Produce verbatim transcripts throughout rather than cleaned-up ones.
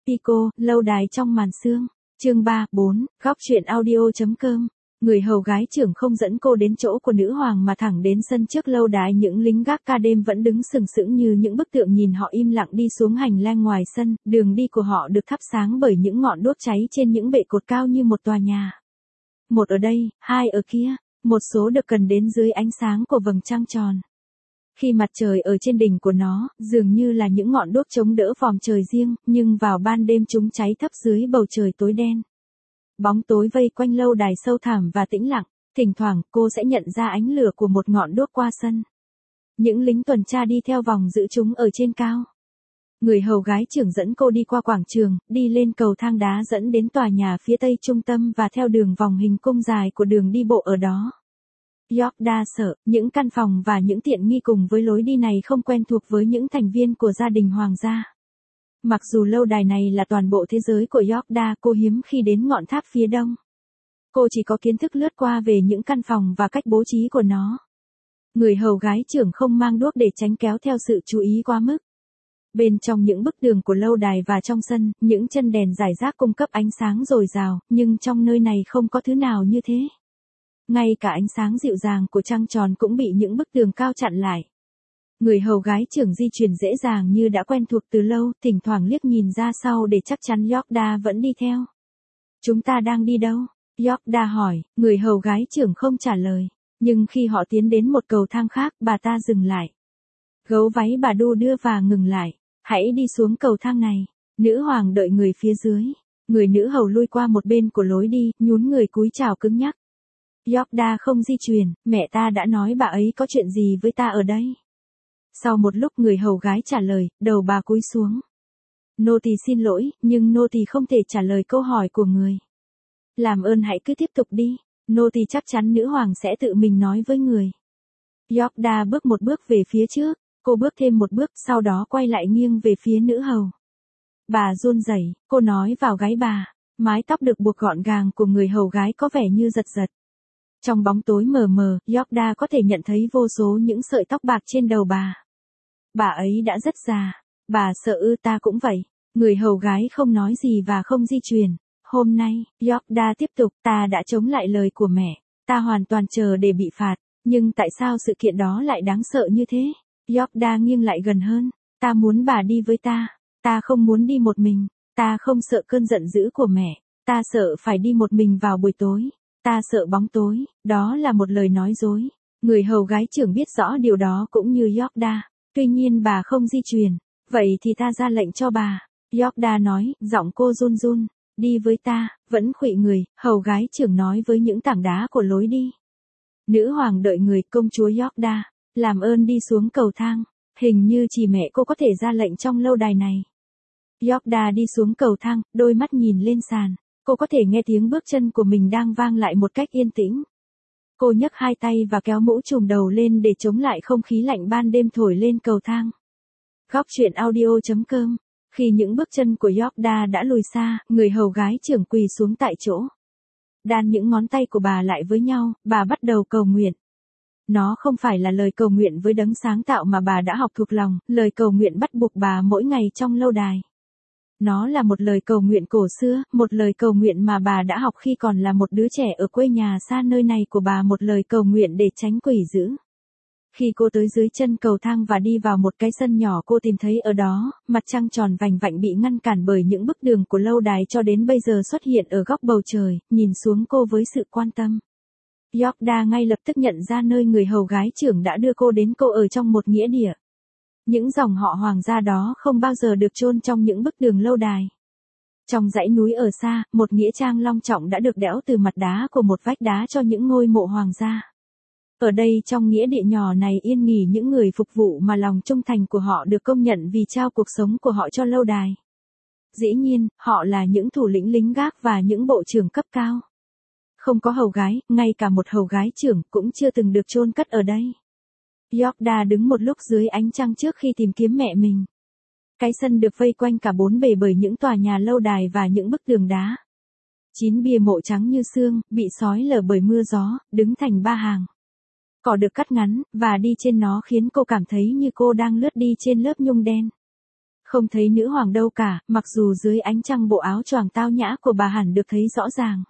Pico, lâu đài trong màn sương. Chương ba, bốn, góc truyện audio.com. Người hầu gái trưởng không dẫn cô đến chỗ của nữ hoàng mà thẳng đến sân trước lâu đài, những lính gác ca đêm vẫn đứng sừng sững như những bức tượng nhìn họ im lặng đi xuống hành lang ngoài sân, đường đi của họ được thắp sáng bởi những ngọn đuốc cháy trên những bệ cột cao như một tòa nhà. Một ở đây, hai ở kia, một số được cần đến dưới ánh sáng của vầng trăng tròn. Khi mặt trời ở trên đỉnh của nó, dường như là những ngọn đuốc chống đỡ vòm trời riêng, nhưng vào ban đêm chúng cháy thấp dưới bầu trời tối đen. Bóng tối vây quanh lâu đài sâu thẳm và tĩnh lặng, thỉnh thoảng cô sẽ nhận ra ánh lửa của một ngọn đuốc qua sân. Những lính tuần tra đi theo vòng giữ chúng ở trên cao. Người hầu gái trưởng dẫn cô đi qua quảng trường, đi lên cầu thang đá dẫn đến tòa nhà phía tây trung tâm và theo đường vòng hình cung dài của đường đi bộ ở đó. Yorkda sợ, những căn phòng và những tiện nghi cùng với lối đi này không quen thuộc với những thành viên của gia đình hoàng gia. Mặc dù lâu đài này là toàn bộ thế giới của Yorkda, cô hiếm khi đến ngọn tháp phía đông. Cô chỉ có kiến thức lướt qua về những căn phòng và cách bố trí của nó. Người hầu gái trưởng không mang đuốc để tránh kéo theo sự chú ý quá mức. Bên trong những bức tường của lâu đài và trong sân, những chân đèn rải rác cung cấp ánh sáng dồi dào, nhưng trong nơi này không có thứ nào như thế. Ngay cả ánh sáng dịu dàng của trăng tròn cũng bị những bức tường cao chặn lại. Người hầu gái trưởng di chuyển dễ dàng như đã quen thuộc từ lâu, thỉnh thoảng liếc nhìn ra sau để chắc chắn Yorkda vẫn đi theo. Chúng ta đang đi đâu? Yorkda hỏi, người hầu gái trưởng không trả lời. Nhưng khi họ tiến đến một cầu thang khác, bà ta dừng lại. Gấu váy bà đu đưa và ngừng lại. Hãy đi xuống cầu thang này. Nữ hoàng đợi người phía dưới. Người nữ hầu lui qua một bên của lối đi, nhún người cúi chào cứng nhắc. Yorkda không di chuyển, mẹ ta đã nói bà ấy có chuyện gì với ta ở đây. Sau một lúc người hầu gái trả lời, đầu bà cúi xuống. Nô tỳ xin lỗi, nhưng nô tỳ không thể trả lời câu hỏi của người. Làm ơn hãy cứ tiếp tục đi, nô tỳ chắc chắn nữ hoàng sẽ tự mình nói với người. Yorkda bước một bước về phía trước, cô bước thêm một bước, sau đó quay lại nghiêng về phía nữ hầu. Bà run rẩy, cô nói vào gáy bà, mái tóc được buộc gọn gàng của người hầu gái có vẻ như giật giật. Trong bóng tối mờ mờ, Yorkda có thể nhận thấy vô số những sợi tóc bạc trên đầu bà. Bà ấy đã rất già. Bà sợ ư? Ta cũng vậy. Người hầu gái không nói gì và không di chuyển. Hôm nay, Yorkda tiếp tục, ta đã chống lại lời của mẹ. Ta hoàn toàn chờ để bị phạt. Nhưng tại sao sự kiện đó lại đáng sợ như thế? Yorkda nghiêng lại gần hơn. Ta muốn bà đi với ta. Ta không muốn đi một mình. Ta không sợ cơn giận dữ của mẹ. Ta sợ phải đi một mình vào buổi tối. Ta sợ bóng tối. Đó là một lời nói dối. Người hầu gái trưởng biết rõ điều đó cũng như Yorkda. Tuy nhiên bà không di chuyển. Vậy thì ta ra lệnh cho bà. Yorkda nói, giọng cô run run. Đi với ta, vẫn khuỵu người, hầu gái trưởng nói với những tảng đá của lối đi. Nữ hoàng đợi người, công chúa Yorkda. Làm ơn đi xuống cầu thang. Hình như chỉ mẹ cô có thể ra lệnh trong lâu đài này. Yorkda đi xuống cầu thang, đôi mắt nhìn lên sàn. Cô có thể nghe tiếng bước chân của mình đang vang lại một cách yên tĩnh. Cô nhấc hai tay và kéo mũ trùm đầu lên để chống lại không khí lạnh ban đêm thổi lên cầu thang. Góc truyện audio.com. Khi những bước chân của Yorkda đã lùi xa, người hầu gái trưởng quỳ xuống tại chỗ. Đan những ngón tay của bà lại với nhau, bà bắt đầu cầu nguyện. Nó không phải là lời cầu nguyện với đấng sáng tạo mà bà đã học thuộc lòng, lời cầu nguyện bắt buộc bà mỗi ngày trong lâu đài. Nó là một lời cầu nguyện cổ xưa, một lời cầu nguyện mà bà đã học khi còn là một đứa trẻ ở quê nhà xa nơi này của bà, một lời cầu nguyện để tránh quỷ dữ. Khi cô tới dưới chân cầu thang và đi vào một cái sân nhỏ, cô tìm thấy ở đó, mặt trăng tròn vành vạnh bị ngăn cản bởi những bức tường của lâu đài cho đến bây giờ xuất hiện ở góc bầu trời, nhìn xuống cô với sự quan tâm. Yorkda ngay lập tức nhận ra nơi người hầu gái trưởng đã đưa cô đến, cô ở trong một nghĩa địa. Những dòng họ hoàng gia đó không bao giờ được chôn trong những bức tường lâu đài. Trong dãy núi ở xa, một nghĩa trang long trọng đã được đẽo từ mặt đá của một vách đá cho những ngôi mộ hoàng gia. Ở đây trong nghĩa địa nhỏ này yên nghỉ những người phục vụ mà lòng trung thành của họ được công nhận vì trao cuộc sống của họ cho lâu đài. Dĩ nhiên, họ là những thủ lĩnh lính gác và những bộ trưởng cấp cao. Không có hầu gái, ngay cả một hầu gái trưởng cũng chưa từng được chôn cất ở đây. Yorkda đứng một lúc dưới ánh trăng trước khi tìm kiếm mẹ mình. Cái sân được vây quanh cả bốn bề bởi những tòa nhà lâu đài và những bức tường đá. Chín bia mộ trắng như xương, bị xói lở bởi mưa gió, đứng thành ba hàng. Cỏ được cắt ngắn, và đi trên nó khiến cô cảm thấy như cô đang lướt đi trên lớp nhung đen. Không thấy nữ hoàng đâu cả, mặc dù dưới ánh trăng bộ áo choàng tao nhã của bà hẳn được thấy rõ ràng.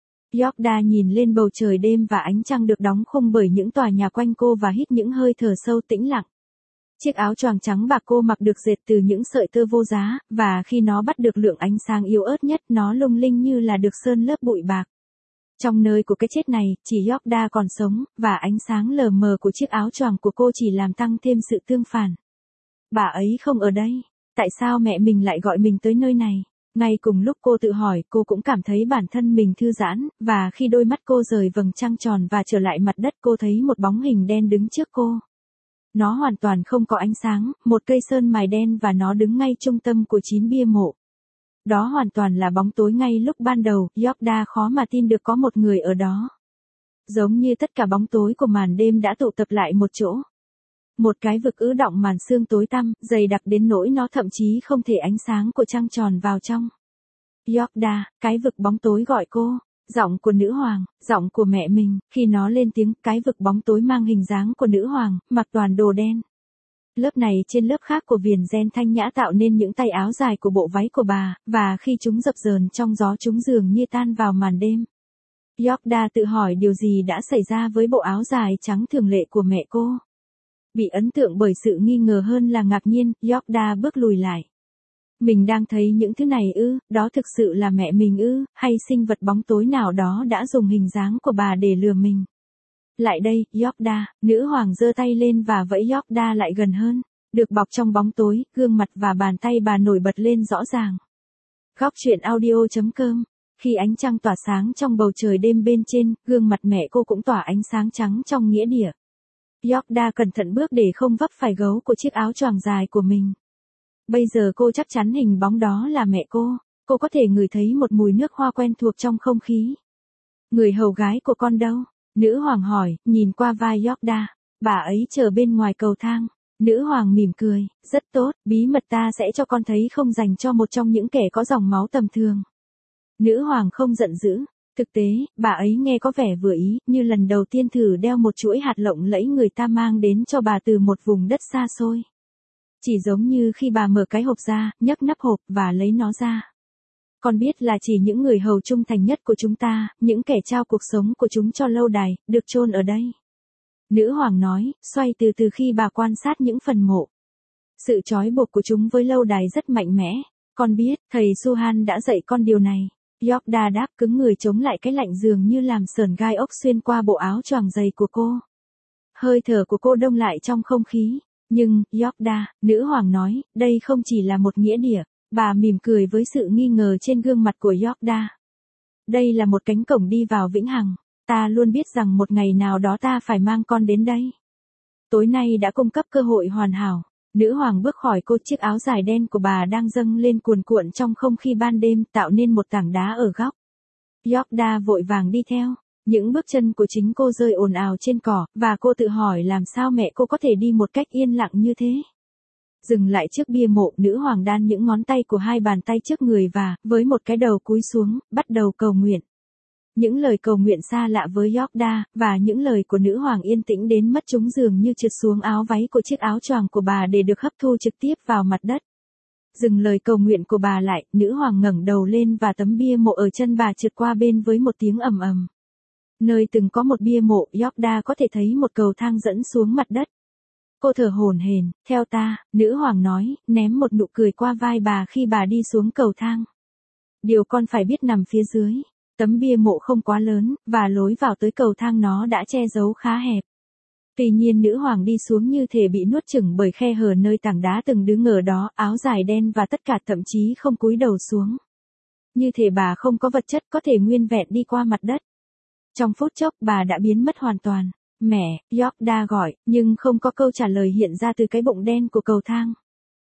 Yorda nhìn lên bầu trời đêm và ánh trăng được đóng khung bởi những tòa nhà quanh cô và hít những hơi thở sâu tĩnh lặng. Chiếc áo choàng trắng bạc cô mặc được dệt từ những sợi tơ vô giá, và khi nó bắt được lượng ánh sáng yếu ớt nhất nó lung linh như là được sơn lớp bụi bạc. Trong nơi của cái chết này, chỉ Yorda còn sống, và ánh sáng lờ mờ của chiếc áo choàng của cô chỉ làm tăng thêm sự tương phản. Bà ấy không ở đây. Tại sao mẹ mình lại gọi mình tới nơi này? Ngay cùng lúc cô tự hỏi, cô cũng cảm thấy bản thân mình thư giãn, và khi đôi mắt cô rời vầng trăng tròn và trở lại mặt đất cô thấy một bóng hình đen đứng trước cô. Nó hoàn toàn không có ánh sáng, một cây sơn mài đen và nó đứng ngay trung tâm của chín bia mộ. Đó hoàn toàn là bóng tối ngay lúc ban đầu, Yorda khó mà tin được có một người ở đó. Giống như tất cả bóng tối của màn đêm đã tụ tập lại một chỗ. Một cái vực ứ đọng màn sương tối tăm, dày đặc đến nỗi nó thậm chí không thể ánh sáng của trăng tròn vào trong. Yorda, cái vực bóng tối gọi cô. Giọng của nữ hoàng, giọng của mẹ mình, khi nó lên tiếng, cái vực bóng tối mang hình dáng của nữ hoàng, mặc toàn đồ đen. Lớp này trên lớp khác của viền ren thanh nhã tạo nên những tay áo dài của bộ váy của bà, và khi chúng dập dờn trong gió chúng dường như tan vào màn đêm. Yorda tự hỏi điều gì đã xảy ra với bộ áo dài trắng thường lệ của mẹ cô. Bị ấn tượng bởi sự nghi ngờ hơn là ngạc nhiên, Yorda bước lùi lại. Mình đang thấy những thứ này ư, đó thực sự là mẹ mình ư, hay sinh vật bóng tối nào đó đã dùng hình dáng của bà để lừa mình. Lại đây, Yorda, nữ hoàng giơ tay lên và vẫy Yorda lại gần hơn. Được bọc trong bóng tối, gương mặt và bàn tay bà nổi bật lên rõ ràng. Góc truyện audio chấm com. Khi ánh trăng tỏa sáng trong bầu trời đêm bên trên, gương mặt mẹ cô cũng tỏa ánh sáng trắng trong nghĩa địa. Yorda cẩn thận bước để không vấp phải gấu của chiếc áo choàng dài của mình. Bây giờ cô chắc chắn hình bóng đó là mẹ cô. Cô có thể ngửi thấy một mùi nước hoa quen thuộc trong không khí. Người hầu gái của con đâu? Nữ hoàng hỏi, nhìn qua vai Yorda. Bà ấy chờ bên ngoài cầu thang. Nữ hoàng mỉm cười, rất tốt, bí mật ta sẽ cho con thấy không dành cho một trong những kẻ có dòng máu tầm thường. Nữ hoàng không giận dữ. Thực tế, bà ấy nghe có vẻ vừa ý, như lần đầu tiên thử đeo một chuỗi hạt lộng lẫy người ta mang đến cho bà từ một vùng đất xa xôi. Chỉ giống như khi bà mở cái hộp ra, nhấc nắp hộp và lấy nó ra. Con biết là chỉ những người hầu trung thành nhất của chúng ta, những kẻ trao cuộc sống của chúng cho lâu đài, được chôn ở đây. Nữ hoàng nói, xoay từ từ khi bà quan sát những phần mộ. Sự trói buộc của chúng với lâu đài rất mạnh mẽ. Con biết, thầy Suhan đã dạy con điều này. Yorda đáp cứng người chống lại cái lạnh dường như làm sờn gai ốc xuyên qua bộ áo choàng dày của cô. Hơi thở của cô đông lại trong không khí. Nhưng, Yorda, nữ hoàng nói, đây không chỉ là một nghĩa địa. Bà mỉm cười với sự nghi ngờ trên gương mặt của Yorda. Đây là một cánh cổng đi vào vĩnh hằng. Ta luôn biết rằng một ngày nào đó ta phải mang con đến đây. Tối nay đã cung cấp cơ hội hoàn hảo. Nữ hoàng bước khỏi cô, chiếc áo dài đen của bà đang dâng lên cuồn cuộn trong không khí ban đêm, tạo nên một tảng đá ở góc. Yorda vội vàng đi theo. Những bước chân của chính cô rơi ồn ào trên cỏ, và cô tự hỏi làm sao mẹ cô có thể đi một cách yên lặng như thế. Dừng lại trước bia mộ, nữ hoàng đan những ngón tay của hai bàn tay trước người và, với một cái đầu cúi xuống, bắt đầu cầu nguyện. Những lời cầu nguyện xa lạ với Yorda, và những lời của nữ hoàng yên tĩnh đến mất chúng dường như trượt xuống áo váy của chiếc áo choàng của bà để được hấp thu trực tiếp vào mặt đất. Dừng lời cầu nguyện của bà lại, nữ hoàng ngẩng đầu lên và tấm bia mộ ở chân bà trượt qua bên với một tiếng ầm ầm. Nơi từng có một bia mộ, Yorda có thể thấy một cầu thang dẫn xuống mặt đất. Cô thở hổn hển, theo ta, nữ hoàng nói, ném một nụ cười qua vai bà khi bà đi xuống cầu thang. Điều con phải biết nằm phía dưới. Tấm bia mộ không quá lớn, và lối vào tới cầu thang nó đã che giấu khá hẹp. Tuy nhiên nữ hoàng đi xuống như thể bị nuốt chửng bởi khe hở nơi tảng đá từng đứng ở đó, áo dài đen và tất cả thậm chí không cúi đầu xuống. Như thể bà không có vật chất có thể nguyên vẹn đi qua mặt đất. Trong phút chốc bà đã biến mất hoàn toàn. Mẹ, Yorda gọi, nhưng không có câu trả lời hiện ra từ cái bụng đen của cầu thang.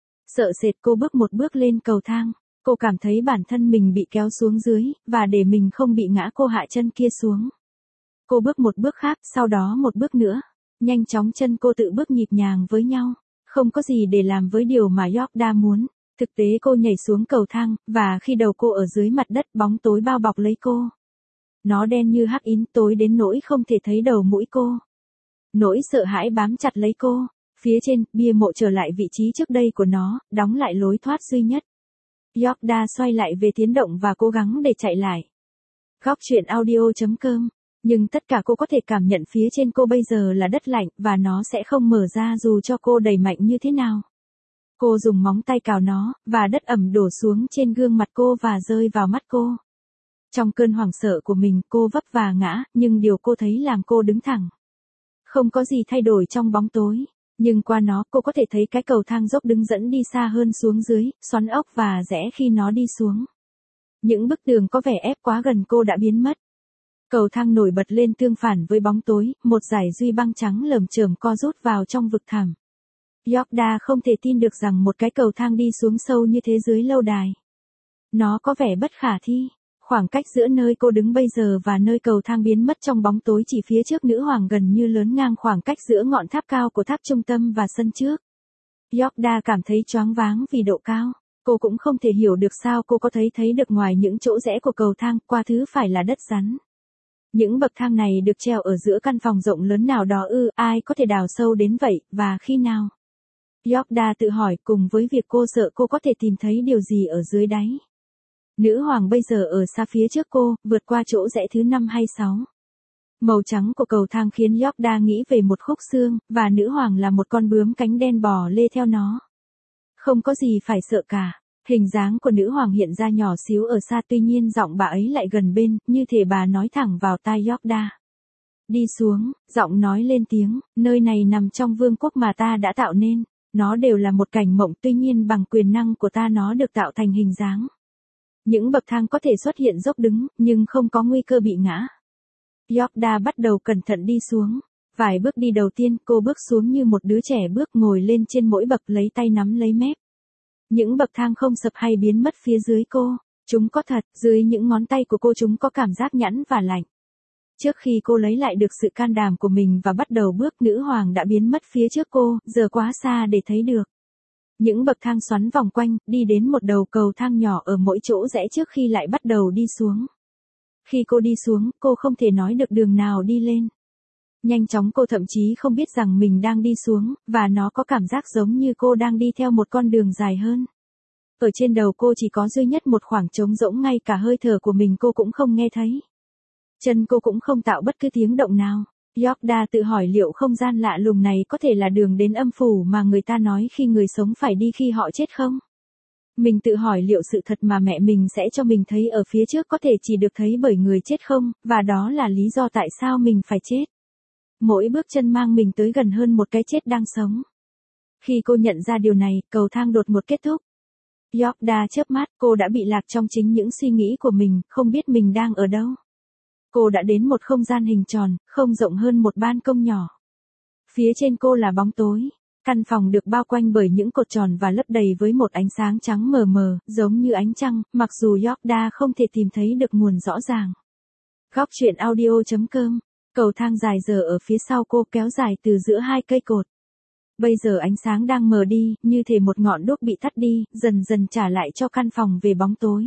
Sợ sệt cô bước một bước lên cầu thang. Cô cảm thấy bản thân mình bị kéo xuống dưới, và để mình không bị ngã cô hạ chân kia xuống. Cô bước một bước khác, sau đó một bước nữa. Nhanh chóng chân cô tự bước nhịp nhàng với nhau. Không có gì để làm với điều mà Yorda muốn. Thực tế cô nhảy xuống cầu thang, và khi đầu cô ở dưới mặt đất bóng tối bao bọc lấy cô. Nó đen như hắc ín tối đến nỗi không thể thấy đầu mũi cô. Nỗi sợ hãi bám chặt lấy cô. Phía trên, bia mộ trở lại vị trí trước đây của nó, đóng lại lối thoát duy nhất. Yorda xoay lại về tiến động và cố gắng để chạy lại. Góc truyện audio chấm com. Nhưng tất cả cô có thể cảm nhận phía trên cô bây giờ là đất lạnh, và nó sẽ không mở ra dù cho cô đẩy mạnh như thế nào. Cô dùng móng tay cào nó, và đất ẩm đổ xuống trên gương mặt cô và rơi vào mắt cô. Trong cơn hoảng sợ của mình, cô vấp và ngã, nhưng điều cô thấy làm cô đứng thẳng. Không có gì thay đổi trong bóng tối, nhưng qua nó cô có thể thấy cái cầu thang dốc đứng dẫn đi xa hơn xuống dưới, xoắn ốc và rẽ khi nó đi xuống. Những bức tường có vẻ ép quá gần cô đã biến mất. Cầu thang nổi bật lên tương phản với bóng tối, một dải duy băng trắng lởm chởm co rút vào trong vực thẳm. Yorda không thể tin được rằng một cái cầu thang đi xuống sâu như thế dưới lâu đài. Nó có vẻ bất khả thi. Khoảng cách giữa nơi cô đứng bây giờ và nơi cầu thang biến mất trong bóng tối chỉ phía trước nữ hoàng gần như lớn ngang khoảng cách giữa ngọn tháp cao của tháp trung tâm và sân trước. Yorda cảm thấy choáng váng vì độ cao. Cô cũng không thể hiểu được sao cô có thấy thấy được ngoài những chỗ rẽ của cầu thang qua thứ phải là đất rắn. Những bậc thang này được treo ở giữa căn phòng rộng lớn nào đó ư, ai có thể đào sâu đến vậy, và khi nào? Yorda tự hỏi cùng với việc cô sợ cô có thể tìm thấy điều gì ở dưới đáy. Nữ hoàng bây giờ ở xa phía trước cô, vượt qua chỗ rẽ thứ năm hay sáu. Màu trắng của cầu thang khiến Yorda nghĩ về một khúc xương, và nữ hoàng là một con bướm cánh đen bò lê theo nó. Không có gì phải sợ cả. Hình dáng của nữ hoàng hiện ra nhỏ xíu ở xa, tuy nhiên giọng bà ấy lại gần bên, như thể bà nói thẳng vào tai Yorda. Đi xuống, giọng nói lên tiếng, nơi này nằm trong vương quốc mà ta đã tạo nên. Nó đều là một cảnh mộng, tuy nhiên bằng quyền năng của ta nó được tạo thành hình dáng. Những bậc thang có thể xuất hiện dốc đứng, nhưng không có nguy cơ bị ngã. Yorda bắt đầu cẩn thận đi xuống. Vài bước đi đầu tiên, cô bước xuống như một đứa trẻ bước, ngồi lên trên mỗi bậc, lấy tay nắm lấy mép. Những bậc thang không sập hay biến mất phía dưới cô. Chúng có thật, dưới những ngón tay của cô chúng có cảm giác nhẵn và lạnh. Trước khi cô lấy lại được sự can đảm của mình và bắt đầu bước, nữ hoàng đã biến mất phía trước cô, giờ quá xa để thấy được. Những bậc thang xoắn vòng quanh, đi đến một đầu cầu thang nhỏ ở mỗi chỗ rẽ trước khi lại bắt đầu đi xuống. Khi cô đi xuống, cô không thể nói được đường nào đi lên. Nhanh chóng cô thậm chí không biết rằng mình đang đi xuống, và nó có cảm giác giống như cô đang đi theo một con đường dài hơn. Ở trên đầu cô chỉ có duy nhất một khoảng trống rỗng, ngay cả hơi thở của mình cô cũng không nghe thấy. Chân cô cũng không tạo bất cứ tiếng động nào. Yorda tự hỏi liệu không gian lạ lùng này có thể là đường đến âm phủ mà người ta nói khi người sống phải đi khi họ chết không? Mình tự hỏi liệu sự thật mà mẹ mình sẽ cho mình thấy ở phía trước có thể chỉ được thấy bởi người chết không, và đó là lý do tại sao mình phải chết. Mỗi bước chân mang mình tới gần hơn một cái chết đang sống. Khi cô nhận ra điều này, cầu thang đột ngột kết thúc. Yorda chớp mắt, cô đã bị lạc trong chính những suy nghĩ của mình, không biết mình đang ở đâu. Cô đã đến một không gian hình tròn, không rộng hơn một ban công nhỏ. Phía trên cô là bóng tối. Căn phòng được bao quanh bởi những cột tròn và lấp đầy với một ánh sáng trắng mờ mờ, giống như ánh trăng, mặc dù Yorda không thể tìm thấy được nguồn rõ ràng. Góc truyện audio chấm com. Cầu thang dài giờ ở phía sau cô, kéo dài từ giữa hai cây cột. Bây giờ ánh sáng đang mờ đi, như thể một ngọn đuốc bị tắt đi, dần dần trả lại cho căn phòng về bóng tối.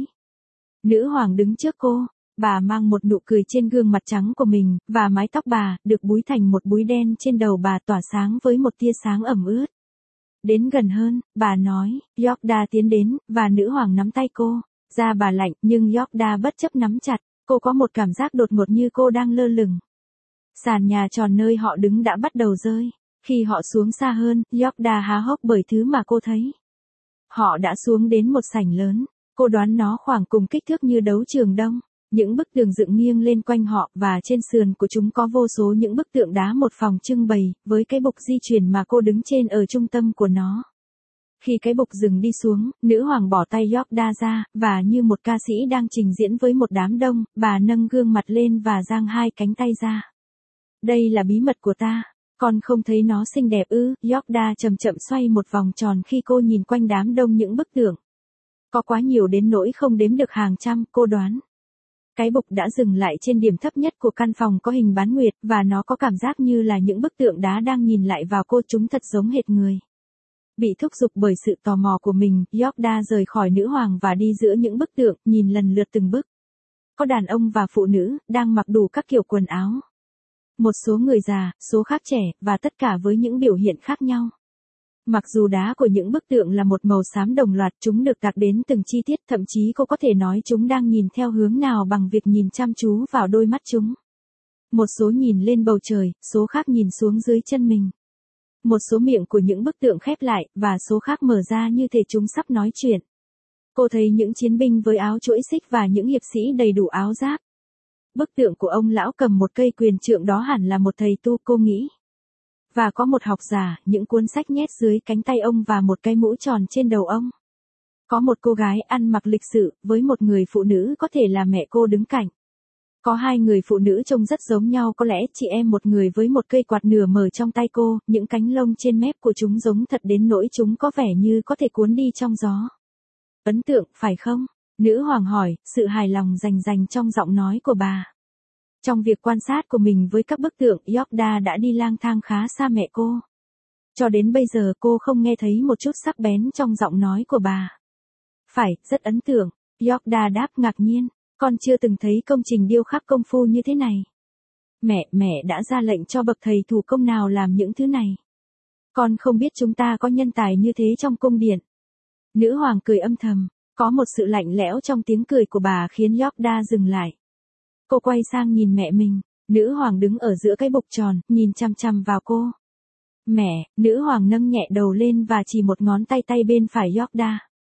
Nữ hoàng đứng trước cô. Bà mang một nụ cười trên gương mặt trắng của mình, và mái tóc bà, được búi thành một búi đen trên đầu bà tỏa sáng với một tia sáng ẩm ướt. Đến gần hơn, bà nói, Yorda tiến đến, và nữ hoàng nắm tay cô. Da bà lạnh, nhưng Yorda bất chấp nắm chặt, cô có một cảm giác đột ngột như cô đang lơ lửng. Sàn nhà tròn nơi họ đứng đã bắt đầu rơi. Khi họ xuống xa hơn, Yorda há hốc bởi thứ mà cô thấy. Họ đã xuống đến một sảnh lớn, cô đoán nó khoảng cùng kích thước như đấu trường đông. Những bức tường dựng nghiêng lên quanh họ, và trên sườn của chúng có vô số những bức tượng đá, một phòng trưng bày, với cái bục di chuyển mà cô đứng trên ở trung tâm của nó. Khi cái bục dừng đi xuống, nữ hoàng bỏ tay Yorda ra, và như một ca sĩ đang trình diễn với một đám đông, bà nâng gương mặt lên và dang hai cánh tay ra. Đây là bí mật của ta. Con không thấy nó xinh đẹp ư? Yorda chậm chậm xoay một vòng tròn khi cô nhìn quanh đám đông những bức tượng. Có quá nhiều đến nỗi không đếm được hàng trăm, cô đoán. Cái bục đã dừng lại trên điểm thấp nhất của căn phòng có hình bán nguyệt, và nó có cảm giác như là những bức tượng đá đang nhìn lại vào cô, chúng thật giống hệt người. Bị thúc giục bởi sự tò mò của mình, Yorda rời khỏi nữ hoàng và đi giữa những bức tượng, nhìn lần lượt từng bức. Có đàn ông và phụ nữ, đang mặc đủ các kiểu quần áo. Một số người già, số khác trẻ, và tất cả với những biểu hiện khác nhau. Mặc dù đá của những bức tượng là một màu xám đồng loạt, chúng được tạc đến từng chi tiết, thậm chí cô có thể nói chúng đang nhìn theo hướng nào bằng việc nhìn chăm chú vào đôi mắt chúng. Một số nhìn lên bầu trời, số khác nhìn xuống dưới chân mình. Một số miệng của những bức tượng khép lại, và số khác mở ra như thể chúng sắp nói chuyện. Cô thấy những chiến binh với áo chuỗi xích và những hiệp sĩ đầy đủ áo giáp. Bức tượng của ông lão cầm một cây quyền trượng đó hẳn là một thầy tu, cô nghĩ. Và có một học giả, những cuốn sách nhét dưới cánh tay ông và một cái mũ tròn trên đầu ông. Có một cô gái ăn mặc lịch sự, với một người phụ nữ có thể là mẹ cô đứng cạnh. Có hai người phụ nữ trông rất giống nhau, có lẽ chị em một người với một cây quạt nửa mở trong tay cô, những cánh lông trên mép của chúng giống thật đến nỗi chúng có vẻ như có thể cuốn đi trong gió. Ấn tượng, phải không? Nữ hoàng hỏi, sự hài lòng rành rành trong giọng nói của bà. Trong việc quan sát của mình với các bức tượng, Yorkda đã đi lang thang khá xa mẹ cô. Cho đến bây giờ cô không nghe thấy một chút sắc bén trong giọng nói của bà. Phải, rất ấn tượng. Yorkda đáp ngạc nhiên. Con chưa từng thấy công trình điêu khắc công phu như thế này. Mẹ, mẹ đã ra lệnh cho bậc thầy thủ công nào làm những thứ này. Con không biết chúng ta có nhân tài như thế trong cung điện. Nữ hoàng cười âm thầm, có một sự lạnh lẽo trong tiếng cười của bà khiến Yorkda dừng lại. Cô quay sang nhìn mẹ mình, nữ hoàng đứng ở giữa cái bục tròn, nhìn chằm chằm vào cô. Mẹ, nữ hoàng nâng nhẹ đầu lên và chỉ một ngón tay tay bên phải Yorkda.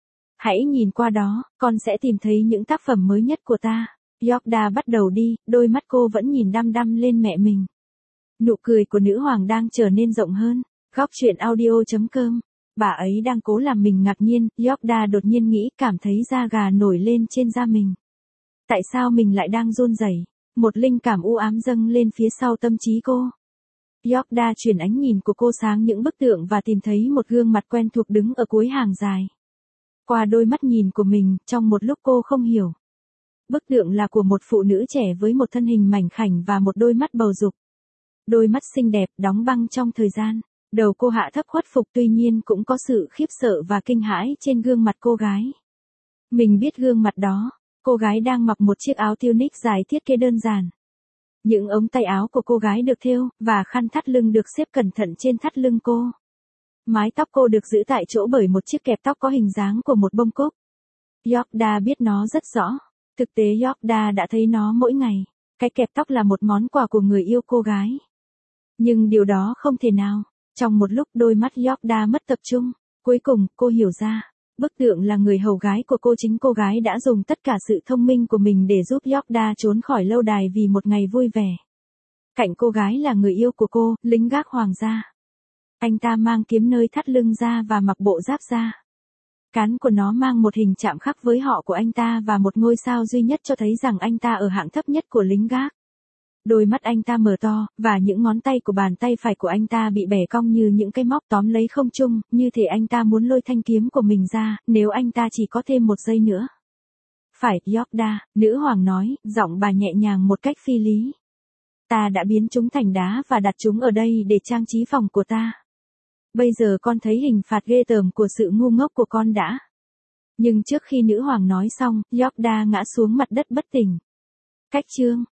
Hãy nhìn qua đó, con sẽ tìm thấy những tác phẩm mới nhất của ta. Yorkda bắt đầu đi, đôi mắt cô vẫn nhìn đăm đăm lên mẹ mình. Nụ cười của nữ hoàng đang trở nên rộng hơn. Góc truyện audio chấm com. Bà ấy đang cố làm mình ngạc nhiên, Yorkda đột nhiên nghĩ, cảm thấy da gà nổi lên trên da mình. Tại sao mình lại đang run rẩy? Một linh cảm u ám dâng lên phía sau tâm trí cô. Yorkda chuyển ánh nhìn của cô sang những bức tượng và tìm thấy một gương mặt quen thuộc đứng ở cuối hàng dài. Qua đôi mắt nhìn của mình, trong một lúc cô không hiểu. Bức tượng là của một phụ nữ trẻ với một thân hình mảnh khảnh và một đôi mắt bầu dục. Đôi mắt xinh đẹp, đóng băng trong thời gian. Đầu cô hạ thấp khuất phục, tuy nhiên cũng có sự khiếp sợ và kinh hãi trên gương mặt cô gái. Mình biết gương mặt đó. Cô gái đang mặc một chiếc áo tunic dài thiết kế đơn giản. Những ống tay áo của cô gái được thêu, và khăn thắt lưng được xếp cẩn thận trên thắt lưng cô. Mái tóc cô được giữ tại chỗ bởi một chiếc kẹp tóc có hình dáng của một bông cúc. Yorkda biết nó rất rõ. Thực tế Yorkda đã thấy nó mỗi ngày. Cái kẹp tóc là một món quà của người yêu cô gái. Nhưng điều đó không thể nào. Trong một lúc đôi mắt Yorkda mất tập trung. Cuối cùng, cô hiểu ra. Bức tượng là người hầu gái của cô, chính cô gái đã dùng tất cả sự thông minh của mình để giúp Yorkda trốn khỏi lâu đài vì một ngày vui vẻ. Cạnh cô gái là người yêu của cô, lính gác hoàng gia. Anh ta mang kiếm nơi thắt lưng ra và mặc bộ giáp da. Cán của nó mang một hình chạm khắc với họ của anh ta và một ngôi sao duy nhất cho thấy rằng anh ta ở hạng thấp nhất của lính gác. Đôi mắt anh ta mở to, và những ngón tay của bàn tay phải của anh ta bị bẻ cong như những cái móc tóm lấy không trung, như thể anh ta muốn lôi thanh kiếm của mình ra, nếu anh ta chỉ có thêm một giây nữa. Phải, Yorkda, nữ hoàng nói, giọng bà nhẹ nhàng một cách phi lý. Ta đã biến chúng thành đá và đặt chúng ở đây để trang trí phòng của ta. Bây giờ con thấy hình phạt ghê tởm của sự ngu ngốc của con đã. Nhưng trước khi nữ hoàng nói xong, Yorkda ngã xuống mặt đất bất tỉnh. Cách chương